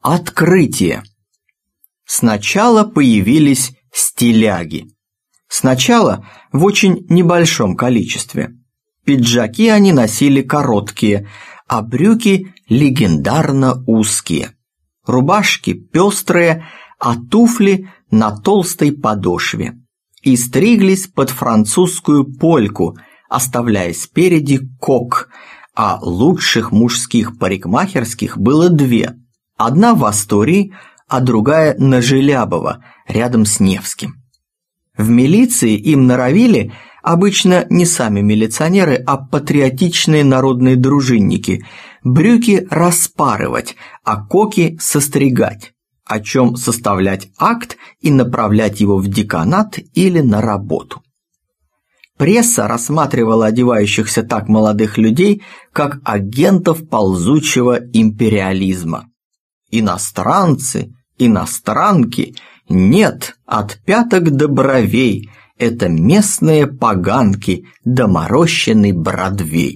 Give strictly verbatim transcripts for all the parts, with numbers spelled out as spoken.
Открытие. Сначала появились стиляги. Сначала в очень небольшом количестве. Пиджаки они носили короткие, а брюки легендарно узкие. Рубашки пестрые, а туфли на толстой подошве. И стриглись под французскую польку, оставляя спереди кок, а лучших мужских парикмахерских было две. Одна в Астории, а другая на Желябова, рядом с Невским. В милиции им норовили, обычно не сами милиционеры, а патриотичные народные дружинники, брюки распарывать, а коки состригать, о чем составлять акт и направлять его в деканат или на работу. Пресса рассматривала одевающихся так молодых людей, как агентов ползучего империализма. Иностранцы, иностранки, нет, от пяток до бровей, это местные поганки, доморощенный Бродвей.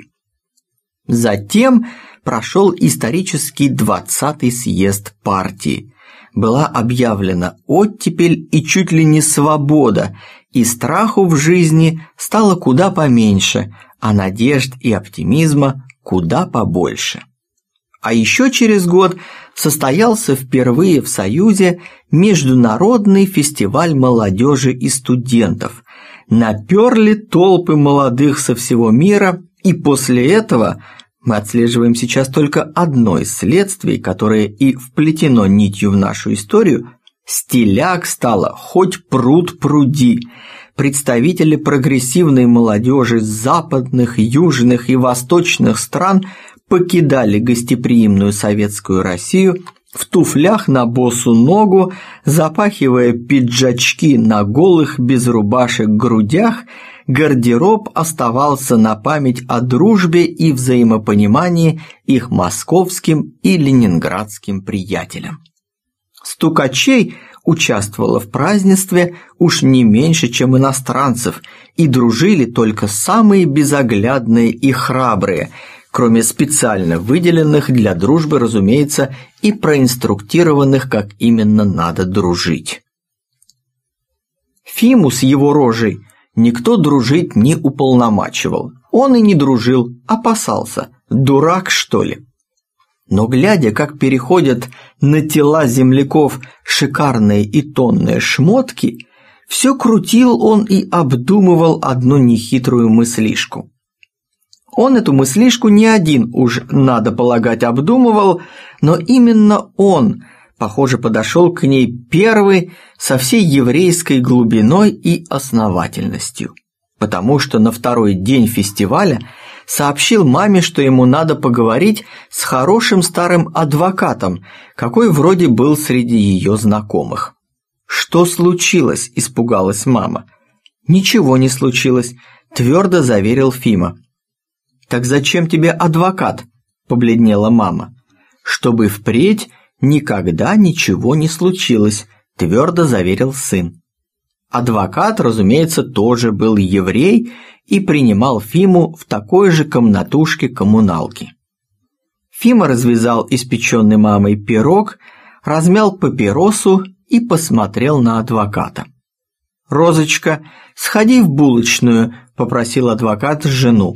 Затем прошел исторический двадцатый съезд партии. Была объявлена оттепель и чуть ли не свобода, и страху в жизни стало куда поменьше, а надежд и оптимизма куда побольше. А еще через год состоялся впервые в Союзе Международный фестиваль молодежи и студентов. Наперли толпы молодых со всего мира, и после этого мы отслеживаем сейчас только одно из следствий, которое и вплетено нитью в нашу историю. Стиляг стало хоть пруд пруди. Представители прогрессивной молодежи с западных, южных и восточных стран покидали гостеприимную советскую Россию в туфлях на босу ногу, запахивая пиджачки на голых без рубашек грудях. Гардероб оставался на память о дружбе и взаимопонимании их московским и ленинградским приятелям. Стукачей участвовало в празднестве уж не меньше, чем иностранцев, и дружили только самые безоглядные и храбрые, кроме специально выделенных для дружбы, разумеется, и проинструктированных, как именно надо дружить. Фиму с его рожей никто дружить не уполномачивал. Он и не дружил, опасался. Дурак, что ли? Но глядя, как переходят на тела земляков шикарные и тонные шмотки, все крутил он и обдумывал одну нехитрую мыслишку. Он эту мыслишку не один уж, надо полагать, обдумывал, но именно он, похоже, подошел к ней первый со всей еврейской глубиной и основательностью, потому что на второй день фестиваля сообщил маме, что ему надо поговорить с хорошим старым адвокатом, какой вроде был среди ее знакомых. «Что случилось?» – испугалась мама. «Ничего не случилось», – твердо заверил Фима. «Так зачем тебе адвокат?» – побледнела мама. «Чтобы впредь никогда ничего не случилось», – твердо заверил сын. Адвокат, разумеется, тоже был еврей и принимал Фиму в такой же комнатушке коммуналки. Фима развязал испеченный мамой пирог, размял папиросу и посмотрел на адвоката. «Розочка, сходи в булочную», – попросил адвокат жену.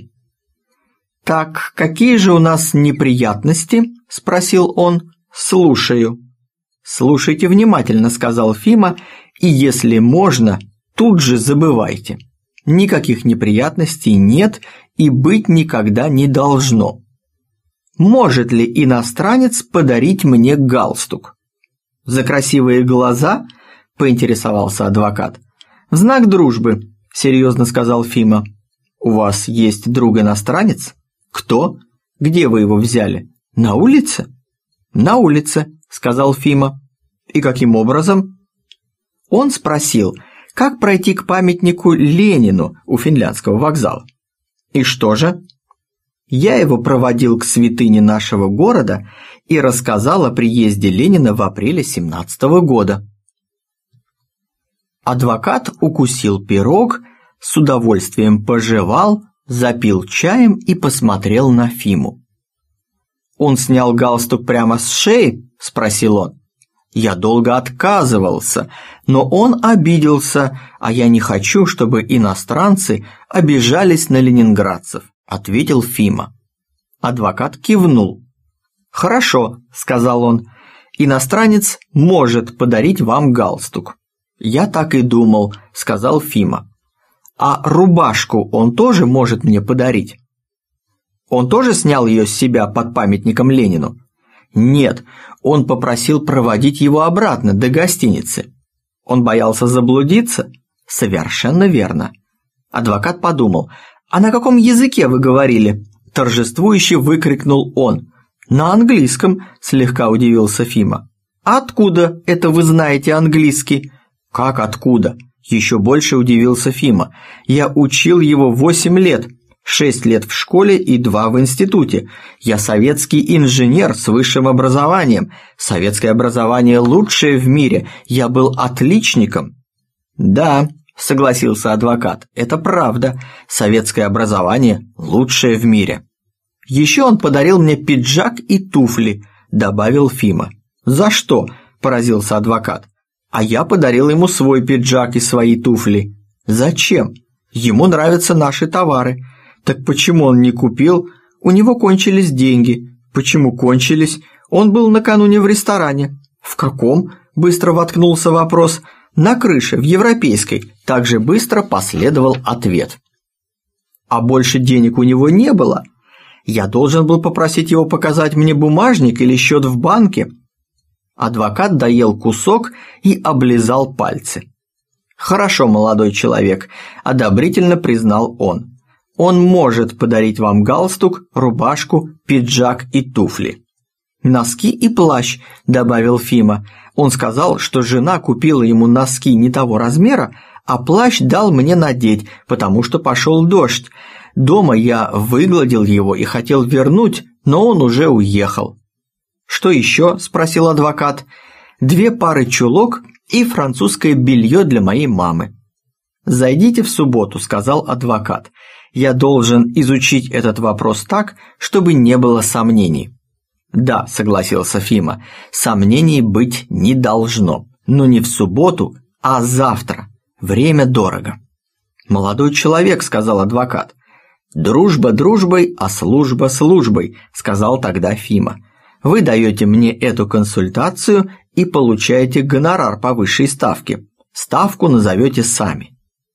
«Так, какие же у нас неприятности?» – спросил он. «Слушаю». «Слушайте внимательно», – сказал Фима, – «и если можно, тут же забывайте. Никаких неприятностей нет и быть никогда не должно. Может ли иностранец подарить мне галстук?» «За красивые глаза?» – поинтересовался адвокат. «В знак дружбы», – серьезно сказал Фима. «У вас есть друг-иностранец?» «Кто? Где вы его взяли? На улице?» «На улице», – сказал Фима. «И каким образом?» Он спросил, как пройти к памятнику Ленину у Финляндского вокзала. «И что же?» «Я его проводил к святыне нашего города и рассказал о приезде Ленина в апреле семнадцатого года». Адвокат укусил пирог, с удовольствием пожевал, запил чаем и посмотрел на Фиму. «Он снял галстук прямо с шеи?» – – спросил он. Я долго отказывался, но он обиделся, а я не хочу, чтобы иностранцы обижались на ленинградцев, ответил Фима. Адвокат кивнул. Хорошо, сказал он, иностранец может подарить вам галстук. Я так и думал, сказал Фима. А рубашку он тоже может мне подарить? Он тоже снял ее с себя под памятником Ленину? Нет, он попросил проводить его обратно до гостиницы. Он боялся заблудиться? Совершенно верно. Адвокат подумал, а на каком языке вы говорили? Торжествующе выкрикнул он. На английском, слегка удивился Фима. А откуда это вы знаете английский? Как откуда? Еще больше удивился Фима. Я учил его восемь лет. Шесть лет в школе и два в институте. Я советский инженер с высшим образованием. Советское образование лучшее в мире. Я был отличником. Да, согласился адвокат, это правда. Советское образование лучшее в мире. Еще он подарил мне пиджак и туфли, добавил Фима. За что? Поразился адвокат. А я подарил ему свой пиджак и свои туфли. Зачем? Ему нравятся наши товары. Так почему он не купил? У него кончились деньги. Почему кончились? Он был накануне в ресторане. В каком? Быстро воткнулся вопрос. На крыше, в Европейской. Также быстро последовал ответ. А больше денег у него не было? Я должен был попросить его показать мне бумажник или счет в банке. Адвокат доел кусок и облизал пальцы. Хорошо, молодой человек, одобрительно признал он. Он может подарить вам галстук, рубашку, пиджак и туфли. Носки и плащ, добавил Фима. Он сказал, что жена купила ему носки не того размера, а плащ дал мне надеть, потому что пошел дождь. Дома я выгладил его и хотел вернуть, но он уже уехал. Что еще? Спросил адвокат. Две пары чулок и французское белье для моей мамы. Зайдите в субботу, сказал адвокат. Я должен изучить этот вопрос так, чтобы не было сомнений. Да, согласился Фима, сомнений быть не должно, но не в субботу, а завтра. Время дорого. Молодой человек, сказал адвокат. Дружба дружбой, а служба службой, сказал тогда Фима. Вы даете мне эту консультацию и получаете гонорар по высшей ставке. Ставку назовете сами.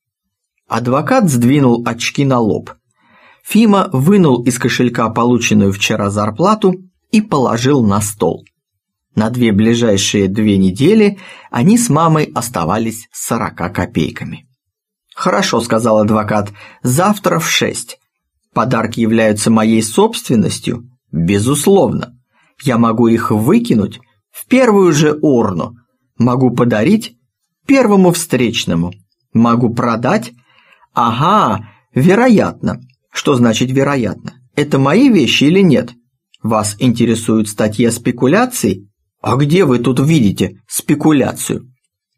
Адвокат сдвинул очки на лоб. Фима вынул из кошелька полученную вчера зарплату и положил на стол. На две ближайшие две недели они с мамой оставались с сорока копейками. «Хорошо», — сказал адвокат, — «завтра в шесть. Подарки являются моей собственностью? Безусловно. Я могу их выкинуть в первую же урну. Могу подарить первому встречному. Могу продать. Ага, вероятно. Что значит вероятно? Это мои вещи или нет? Вас интересует статья спекуляций? А где вы тут видите спекуляцию?»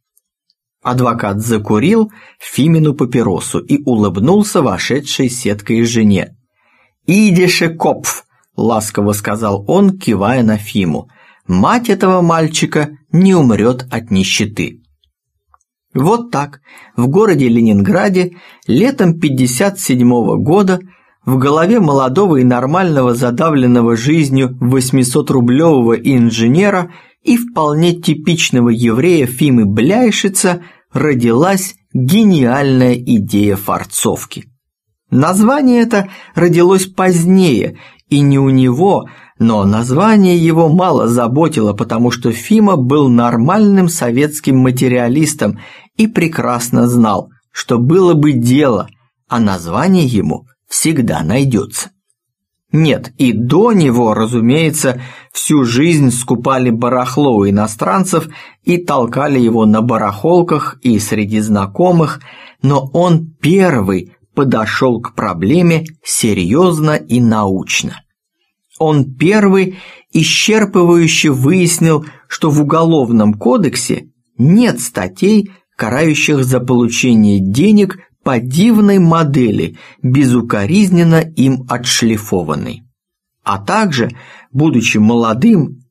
Адвокат закурил Фимину папиросу и улыбнулся вошедшей сеткой жене. «Идише копф!» – ласково сказал он, кивая на Фиму. «Мать этого мальчика не умрет от нищеты». Вот так, в городе Ленинграде, летом пятьдесят седьмого года, в голове молодого и нормального задавленного жизнью восьмисотрублевого инженера и вполне типичного еврея Фимы Бляйшица родилась гениальная идея фарцовки. Название это родилось позднее, и не у него, но название его мало заботило, потому что Фима был нормальным советским материалистом и прекрасно знал, что было бы дело, а название ему всегда найдется. Нет, и до него, разумеется, всю жизнь скупали барахло у иностранцев и толкали его на барахолках и среди знакомых, но он первый подошел к проблеме серьезно и научно. Он первый исчерпывающе выяснил, что в Уголовном кодексе нет статей, карающих за получение денег по дивной модели, безукоризненно им отшлифованной. А также, будучи молодым,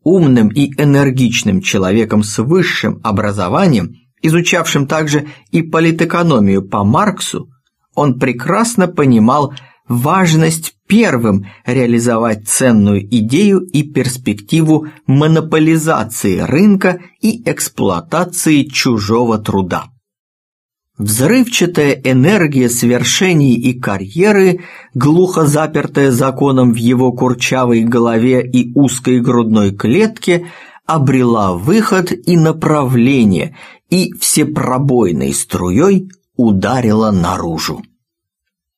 умным и энергичным человеком с высшим образованием, изучавшим также и политэкономию по Марксу, он прекрасно понимал важность первым реализовать ценную идею и перспективу монополизации рынка и эксплуатации чужого труда. Взрывчатая энергия свершений и карьеры, глухо запертая законом в его курчавой голове и узкой грудной клетке, обрела выход и направление, и всепробойной струей ударила наружу.